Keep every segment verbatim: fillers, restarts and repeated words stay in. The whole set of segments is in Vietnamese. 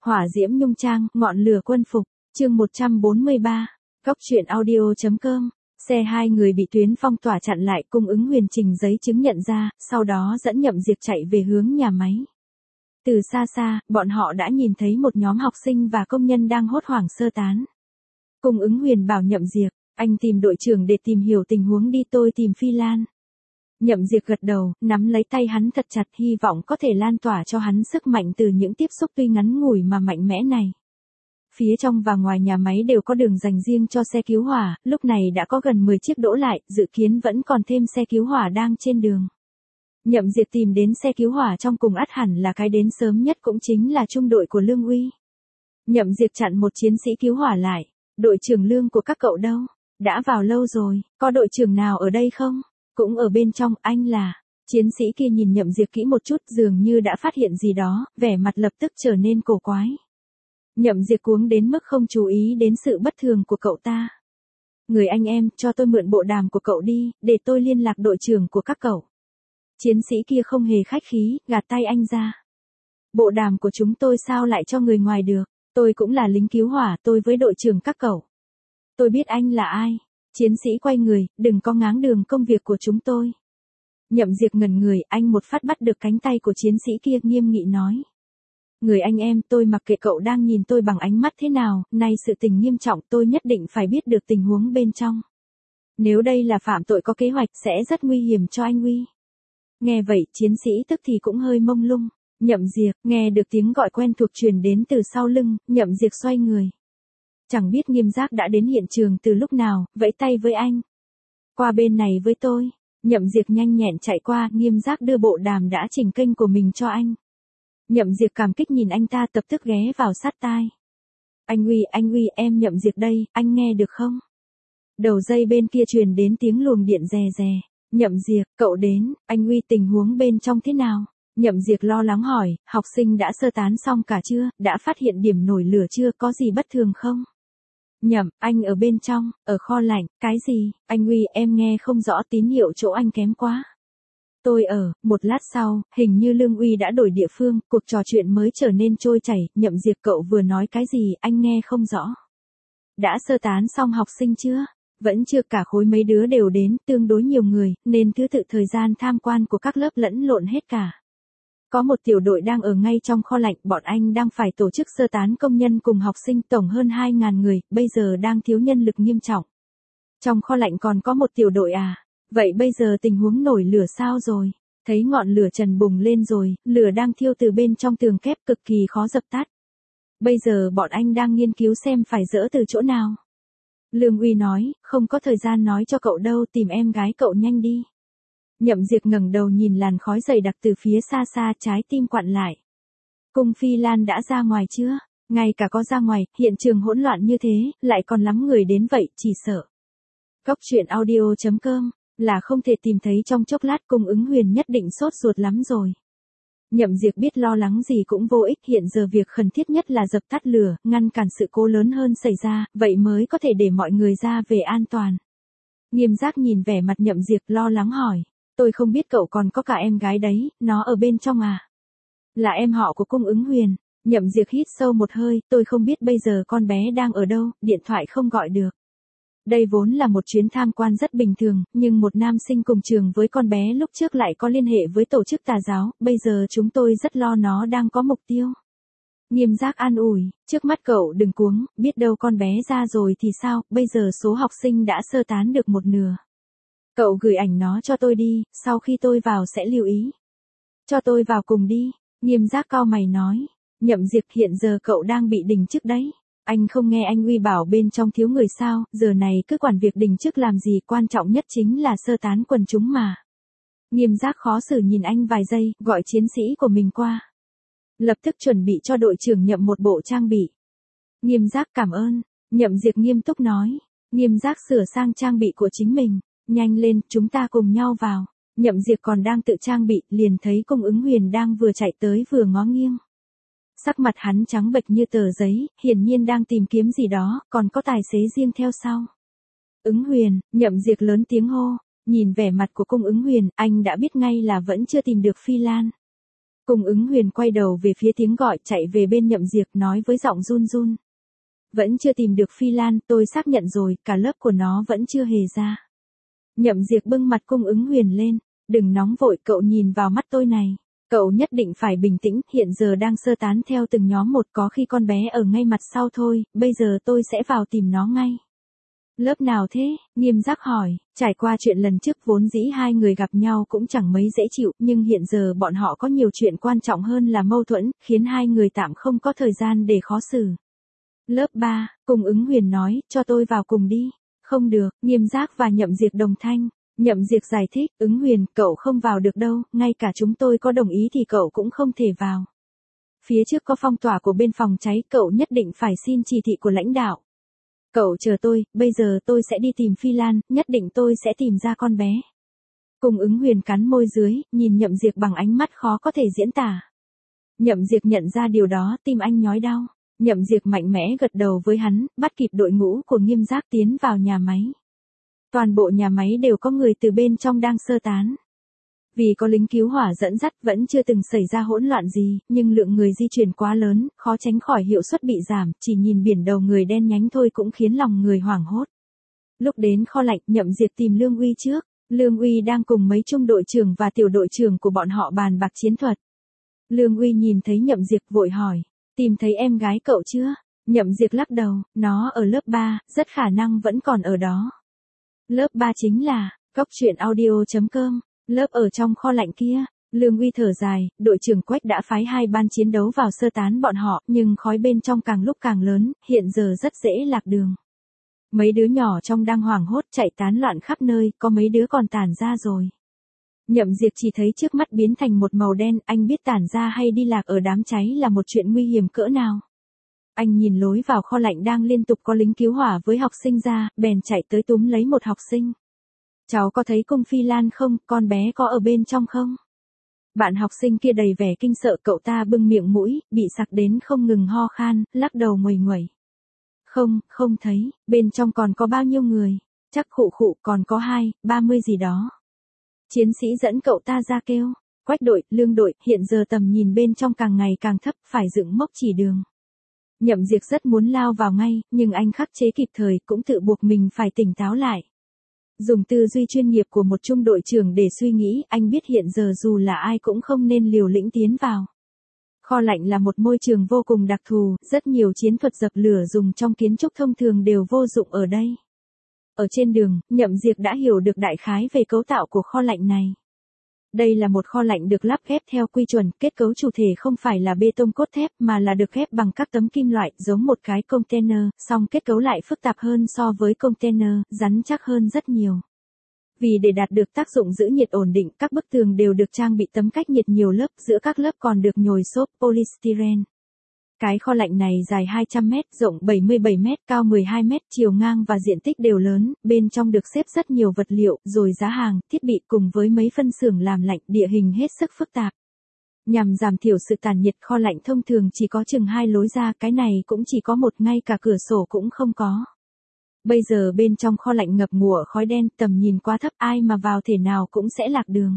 Hỏa diễm nhung trang, ngọn lửa quân phục, chương một trăm bốn mươi ba, Góc truyện audio.com. Xe hai người bị tuyến phong tỏa chặn lại, Cung Ứng Huyền trình giấy chứng nhận ra, sau đó dẫn Nhậm Diệp chạy về hướng nhà máy. Từ xa xa, bọn họ đã nhìn thấy một nhóm học sinh và công nhân đang hốt hoảng sơ tán. Cung Ứng Huyền bảo Nhậm Diệp, anh tìm đội trưởng để tìm hiểu tình huống đi, tôi tìm Phi Lan. Nhậm Diệp gật đầu, nắm lấy tay hắn thật chặt, hy vọng có thể lan tỏa cho hắn sức mạnh từ những tiếp xúc tuy ngắn ngủi mà mạnh mẽ này. Phía trong và ngoài nhà máy đều có đường dành riêng cho xe cứu hỏa, lúc này đã có gần mười chiếc đỗ lại, dự kiến vẫn còn thêm xe cứu hỏa đang trên đường. Nhậm Diệp tìm đến xe cứu hỏa trong cùng, ắt hẳn là cái đến sớm nhất cũng chính là trung đội của Lương Uy. Nhậm Diệp chặn một chiến sĩ cứu hỏa lại, đội trưởng Lương của các cậu đâu? Đã vào lâu rồi, có đội trưởng nào ở đây không? Cũng ở bên trong, anh là... Chiến sĩ kia nhìn Nhậm Diệp kỹ một chút, dường như đã phát hiện gì đó, vẻ mặt lập tức trở nên cổ quái. Nhậm Diệp cuống đến mức không chú ý đến sự bất thường của cậu ta. Người anh em, cho tôi mượn bộ đàm của cậu đi, để tôi liên lạc đội trưởng của các cậu. Chiến sĩ kia không hề khách khí, gạt tay anh ra. Bộ đàm của chúng tôi sao lại cho người ngoài được, tôi cũng là lính cứu hỏa, tôi với đội trưởng các cậu. Tôi biết anh là ai. Chiến sĩ quay người, đừng có ngáng đường công việc của chúng tôi. Nhậm Diệp ngẩn người, anh một phát bắt được cánh tay của chiến sĩ kia, nghiêm nghị nói. Người anh em, tôi mặc kệ cậu đang nhìn tôi bằng ánh mắt thế nào, nay sự tình nghiêm trọng, tôi nhất định phải biết được tình huống bên trong. Nếu đây là phạm tội có kế hoạch, sẽ rất nguy hiểm cho anh Uy. Nghe vậy, chiến sĩ tức thì cũng hơi mông lung. Nhậm Diệp, nghe được tiếng gọi quen thuộc truyền đến từ sau lưng, Nhậm Diệp xoay người. Chẳng biết Nghiêm Giác đã đến hiện trường từ lúc nào, vẫy tay với anh. Qua bên này với tôi. Nhậm Diệp nhanh nhẹn chạy qua, Nghiêm Giác đưa bộ đàm đã chỉnh kênh của mình cho anh. Nhậm Diệp cảm kích nhìn anh ta, tập tức ghé vào sát tai. Anh Uy, anh Uy, em Nhậm Diệp đây, anh nghe được không? Đầu dây bên kia truyền đến tiếng luồng điện rè rè. Nhậm Diệp, cậu đến, anh Uy, tình huống bên trong thế nào? Nhậm Diệp lo lắng hỏi, học sinh đã sơ tán xong cả chưa, đã phát hiện điểm nổi lửa chưa, có gì bất thường không? Nhậm, anh ở bên trong, ở kho lạnh, cái gì? Anh Uy, em nghe không rõ, tín hiệu chỗ anh kém quá. Tôi ở, một lát sau, hình như Lương Uy đã đổi địa phương, cuộc trò chuyện mới trở nên trôi chảy. Nhậm Diệp, cậu vừa nói cái gì, anh nghe không rõ. Đã sơ tán xong học sinh chưa? Vẫn chưa, cả khối mấy đứa đều đến, tương đối nhiều người, nên thứ tự thời gian tham quan của các lớp lẫn lộn hết cả. Có một tiểu đội đang ở ngay trong kho lạnh, bọn anh đang phải tổ chức sơ tán công nhân cùng học sinh, tổng hơn hai nghìn người, bây giờ đang thiếu nhân lực nghiêm trọng. Trong kho lạnh còn có một tiểu đội à? Vậy bây giờ tình huống nổi lửa sao rồi? Thấy ngọn lửa trần bùng lên rồi, lửa đang thiêu từ bên trong tường kép, cực kỳ khó dập tắt. Bây giờ bọn anh đang nghiên cứu xem phải dỡ từ chỗ nào. Lương Uy nói, không có thời gian nói cho cậu đâu, tìm em gái cậu nhanh đi. Nhậm Diệp ngẩng đầu nhìn làn khói dày đặc từ phía xa xa, trái tim quặn lại. Cung Phi Lan đã ra ngoài chưa? Ngay cả có ra ngoài, hiện trường hỗn loạn như thế, lại còn lắm người đến vậy, chỉ sợ. Góc truyện audio.com, là không thể tìm thấy trong chốc lát, Cung Ứng Huyền nhất định sốt ruột lắm rồi. Nhậm Diệp biết lo lắng gì cũng vô ích, hiện giờ việc khẩn thiết nhất là dập tắt lửa, ngăn cản sự cố lớn hơn xảy ra, vậy mới có thể để mọi người ra về an toàn. Nghiêm Giác nhìn vẻ mặt Nhậm Diệp lo lắng hỏi. Tôi không biết cậu còn có cả em gái đấy, nó ở bên trong à? Là em họ của Cung Ứng Huyền. Nhậm Diệp hít sâu một hơi, tôi không biết bây giờ con bé đang ở đâu, điện thoại không gọi được. Đây vốn là một chuyến tham quan rất bình thường, nhưng một nam sinh cùng trường với con bé lúc trước lại có liên hệ với tổ chức tà giáo, bây giờ chúng tôi rất lo nó đang có mục tiêu. Nghiêm Giác an ủi, trước mắt cậu đừng cuống, biết đâu con bé ra rồi thì sao, bây giờ số học sinh đã sơ tán được một nửa. Cậu gửi ảnh nó cho tôi đi, sau khi tôi vào sẽ lưu ý. Cho tôi vào cùng đi, Nghiêm Giác cau mày nói. Nhậm Diệp, hiện giờ cậu đang bị đình chức đấy. Anh không nghe anh Uy bảo bên trong thiếu người sao, giờ này cứ quản việc đình chức làm gì, quan trọng nhất chính là sơ tán quần chúng mà. Nghiêm Giác khó xử nhìn anh vài giây, gọi chiến sĩ của mình qua. Lập tức chuẩn bị cho đội trưởng Nhậm một bộ trang bị. Nghiêm Giác cảm ơn, Nhậm Diệp nghiêm túc nói. Nghiêm Giác sửa sang trang bị của chính mình. Nhanh lên, chúng ta cùng nhau vào. Nhậm Diệp còn đang tự trang bị, liền thấy Cung Ứng Huyền đang vừa chạy tới vừa ngó nghiêng. Sắc mặt hắn trắng bệch như tờ giấy, hiển nhiên đang tìm kiếm gì đó, còn có tài xế riêng theo sau. Ứng Huyền, Nhậm Diệp lớn tiếng hô, nhìn vẻ mặt của Cung Ứng Huyền, anh đã biết ngay là vẫn chưa tìm được Phi Lan. Cung ứng huyền quay đầu về phía tiếng gọi chạy về bên Nhậm Diệp nói với giọng run run. Vẫn chưa tìm được Phi Lan, tôi xác nhận rồi, cả lớp của nó vẫn chưa hề ra. Nhậm Diệp bưng mặt cung ứng huyền lên, đừng nóng vội, cậu nhìn vào mắt tôi này. Cậu nhất định phải bình tĩnh, hiện giờ đang sơ tán theo từng nhóm một, có khi con bé ở ngay mặt sau thôi, bây giờ tôi sẽ vào tìm nó ngay. Lớp nào thế? Nghiêm Giác hỏi, trải qua chuyện lần trước vốn dĩ hai người gặp nhau cũng chẳng mấy dễ chịu, nhưng hiện giờ bọn họ có nhiều chuyện quan trọng hơn là mâu thuẫn, khiến hai người tạm không có thời gian để khó xử. Lớp ba, Cung ứng huyền nói, cho tôi vào cùng đi. Không được, Nghiêm Giác và Nhậm Diệp đồng thanh. Nhậm Diệp giải thích, ứng huyền, cậu không vào được đâu, ngay cả chúng tôi có đồng ý thì cậu cũng không thể vào. Phía trước có phong tỏa của bên phòng cháy, cậu nhất định phải xin chỉ thị của lãnh đạo. Cậu chờ tôi, bây giờ tôi sẽ đi tìm Phi Lan, nhất định tôi sẽ tìm ra con bé. Cung ứng huyền cắn môi dưới, nhìn Nhậm Diệp bằng ánh mắt khó có thể diễn tả. Nhậm Diệp nhận ra điều đó, tim anh nhói đau. Nhậm Diệp mạnh mẽ gật đầu với hắn, bắt kịp đội ngũ của Nghiêm Giác tiến vào nhà máy. Toàn bộ nhà máy đều có người từ bên trong đang sơ tán. Vì có lính cứu hỏa dẫn dắt vẫn chưa từng xảy ra hỗn loạn gì, nhưng lượng người di chuyển quá lớn, khó tránh khỏi hiệu suất bị giảm, chỉ nhìn biển đầu người đen nhánh thôi cũng khiến lòng người hoảng hốt. Lúc đến kho lạnh, Nhậm Diệp tìm Lương Uy trước, Lương Uy đang cùng mấy trung đội trưởng và tiểu đội trưởng của bọn họ bàn bạc chiến thuật. Lương Uy nhìn thấy Nhậm Diệp vội hỏi, tìm thấy em gái cậu chưa? Nhậm Diệp lắc đầu, nó ở lớp ba, rất khả năng vẫn còn ở đó. Lớp ba chính là, góc truyện audio chấm com, lớp ở trong kho lạnh kia. Lương Uy thở dài, đội trưởng Quách đã phái hai ban chiến đấu vào sơ tán bọn họ, nhưng khói bên trong càng lúc càng lớn, hiện giờ rất dễ lạc đường. Mấy đứa nhỏ trong đang hoảng hốt chạy tán loạn khắp nơi, có mấy đứa còn tản ra rồi. Nhậm Diệp chỉ thấy trước mắt biến thành một màu đen, anh biết tản ra hay đi lạc ở đám cháy là một chuyện nguy hiểm cỡ nào. Anh nhìn lối vào kho lạnh đang liên tục có lính cứu hỏa với học sinh ra, bèn chạy tới túm lấy một học sinh. Cháu có thấy Cung Phi Lan không, con bé có ở bên trong không? Bạn học sinh kia đầy vẻ kinh sợ, cậu ta bưng miệng mũi, bị sặc đến không ngừng ho khan, lắc đầu nguầy nguẩy. Không, không thấy, bên trong còn có bao nhiêu người, chắc khụ khụ còn có hai, ba mươi gì đó. Chiến sĩ dẫn cậu ta ra kêu, Quách đội, Lương đội, hiện giờ tầm nhìn bên trong càng ngày càng thấp, phải dựng mốc chỉ đường. Nhậm Diệp rất muốn lao vào ngay, nhưng anh khắc chế kịp thời, cũng tự buộc mình phải tỉnh táo lại. Dùng tư duy chuyên nghiệp của một trung đội trưởng để suy nghĩ, anh biết hiện giờ dù là ai cũng không nên liều lĩnh tiến vào. Kho lạnh là một môi trường vô cùng đặc thù, rất nhiều chiến thuật dập lửa dùng trong kiến trúc thông thường đều vô dụng ở đây. Ở trên đường, Nhậm Diệp đã hiểu được đại khái về cấu tạo của kho lạnh này. Đây là một kho lạnh được lắp ghép theo quy chuẩn, kết cấu chủ thể không phải là bê tông cốt thép mà là được ghép bằng các tấm kim loại giống một cái container, song kết cấu lại phức tạp hơn so với container, rắn chắc hơn rất nhiều. Vì để đạt được tác dụng giữ nhiệt ổn định, các bức tường đều được trang bị tấm cách nhiệt nhiều lớp, giữa các lớp còn được nhồi xốp polystyrene. Cái kho lạnh này dài hai trăm mét, rộng bảy mươi bảy mét, cao mười hai mét, chiều ngang và diện tích đều lớn, bên trong được xếp rất nhiều vật liệu, rồi giá hàng, thiết bị cùng với mấy phân xưởng làm lạnh, địa hình hết sức phức tạp. Nhằm giảm thiểu sự tản nhiệt, kho lạnh thông thường chỉ có chừng hai lối ra, cái này cũng chỉ có một, ngay cả cửa sổ cũng không có. Bây giờ bên trong kho lạnh ngập ngụa khói đen, tầm nhìn quá thấp, ai mà vào thể nào cũng sẽ lạc đường.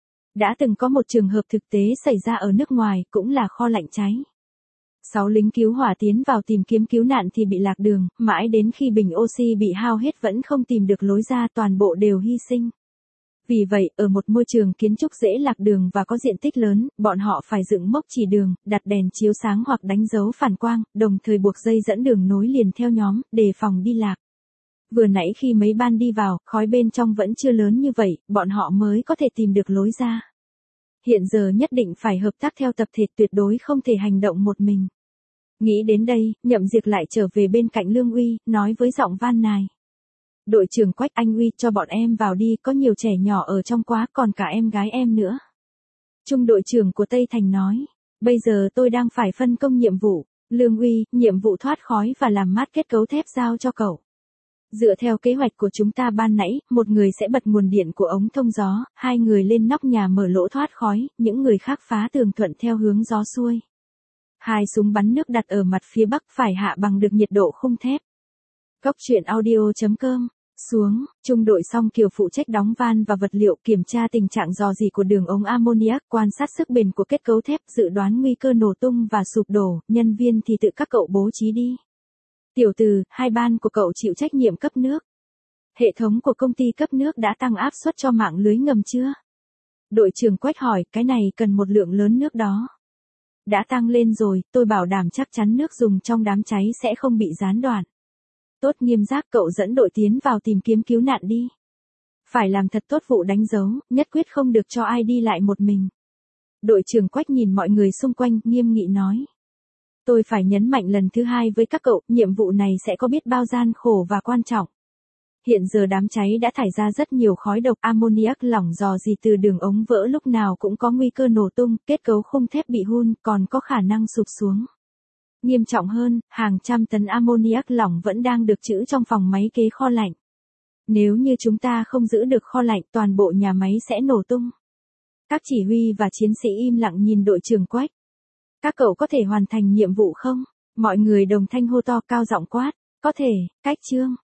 Đã từng có một trường hợp thực tế xảy ra ở nước ngoài, cũng là kho lạnh cháy. Sáu lính cứu hỏa tiến vào tìm kiếm cứu nạn thì bị lạc đường, mãi đến khi bình oxy bị hao hết vẫn không tìm được lối ra, toàn bộ đều hy sinh. Vì vậy, ở một môi trường kiến trúc dễ lạc đường và có diện tích lớn, bọn họ phải dựng mốc chỉ đường, đặt đèn chiếu sáng hoặc đánh dấu phản quang, đồng thời buộc dây dẫn đường nối liền theo nhóm, đề phòng đi lạc. Vừa nãy khi mấy ban đi vào, khói bên trong vẫn chưa lớn như vậy, bọn họ mới có thể tìm được lối ra. Hiện giờ nhất định phải hợp tác theo tập thể, tuyệt đối không thể hành động một mình. Nghĩ đến đây, Nhậm Diệp lại trở về bên cạnh Lương Uy, nói với giọng van nài. Đội trưởng Quách, anh Uy cho bọn em vào đi, có nhiều trẻ nhỏ ở trong quá, còn cả em gái em nữa. Trung đội trưởng của Tây Thành nói, bây giờ tôi đang phải phân công nhiệm vụ. Lương Uy, nhiệm vụ thoát khói và làm mát kết cấu thép giao cho cậu. Dựa theo kế hoạch của chúng ta ban nãy, một người sẽ bật nguồn điện của ống thông gió, hai người lên nóc nhà mở lỗ thoát khói, những người khác phá tường thuận theo hướng gió xuôi. Hai súng bắn nước đặt ở mặt phía bắc phải hạ bằng được nhiệt độ khung thép. Góc truyện audio chấm com Xuống, trung đội song kiều phụ trách đóng van và vật liệu, kiểm tra tình trạng rò rỉ của đường ống ammoniac, quan sát sức bền của kết cấu thép, dự đoán nguy cơ nổ tung và sụp đổ, nhân viên thì tự các cậu bố trí đi. Tiểu Từ, hai ban của cậu chịu trách nhiệm cấp nước. Hệ thống của công ty cấp nước đã tăng áp suất cho mạng lưới ngầm chưa? Đội trưởng Quách hỏi, cái này cần một lượng lớn nước đó. Đã tăng lên rồi, tôi bảo đảm chắc chắn nước dùng trong đám cháy sẽ không bị gián đoạn. Tốt, Nghiêm Giác, cậu dẫn đội tiến vào tìm kiếm cứu nạn đi. Phải làm thật tốt vụ đánh dấu, nhất quyết không được cho ai đi lại một mình. Đội trưởng Quách nhìn mọi người xung quanh, nghiêm nghị nói. Tôi phải nhấn mạnh lần thứ hai với các cậu, nhiệm vụ này sẽ có biết bao gian khổ và quan trọng. Hiện giờ đám cháy đã thải ra rất nhiều khói độc, ammoniac lỏng rò rỉ từ đường ống vỡ lúc nào cũng có nguy cơ nổ tung, kết cấu khung thép bị hun, còn có khả năng sụp xuống. Nghiêm trọng hơn, hàng trăm tấn ammoniac lỏng vẫn đang được trữ trong phòng máy kế kho lạnh. Nếu như chúng ta không giữ được kho lạnh, toàn bộ nhà máy sẽ nổ tung. Các chỉ huy và chiến sĩ im lặng nhìn đội trưởng Quách. Các cậu có thể hoàn thành nhiệm vụ không? Mọi người đồng thanh hô to, cao giọng quát. Có thể, Cách Trương.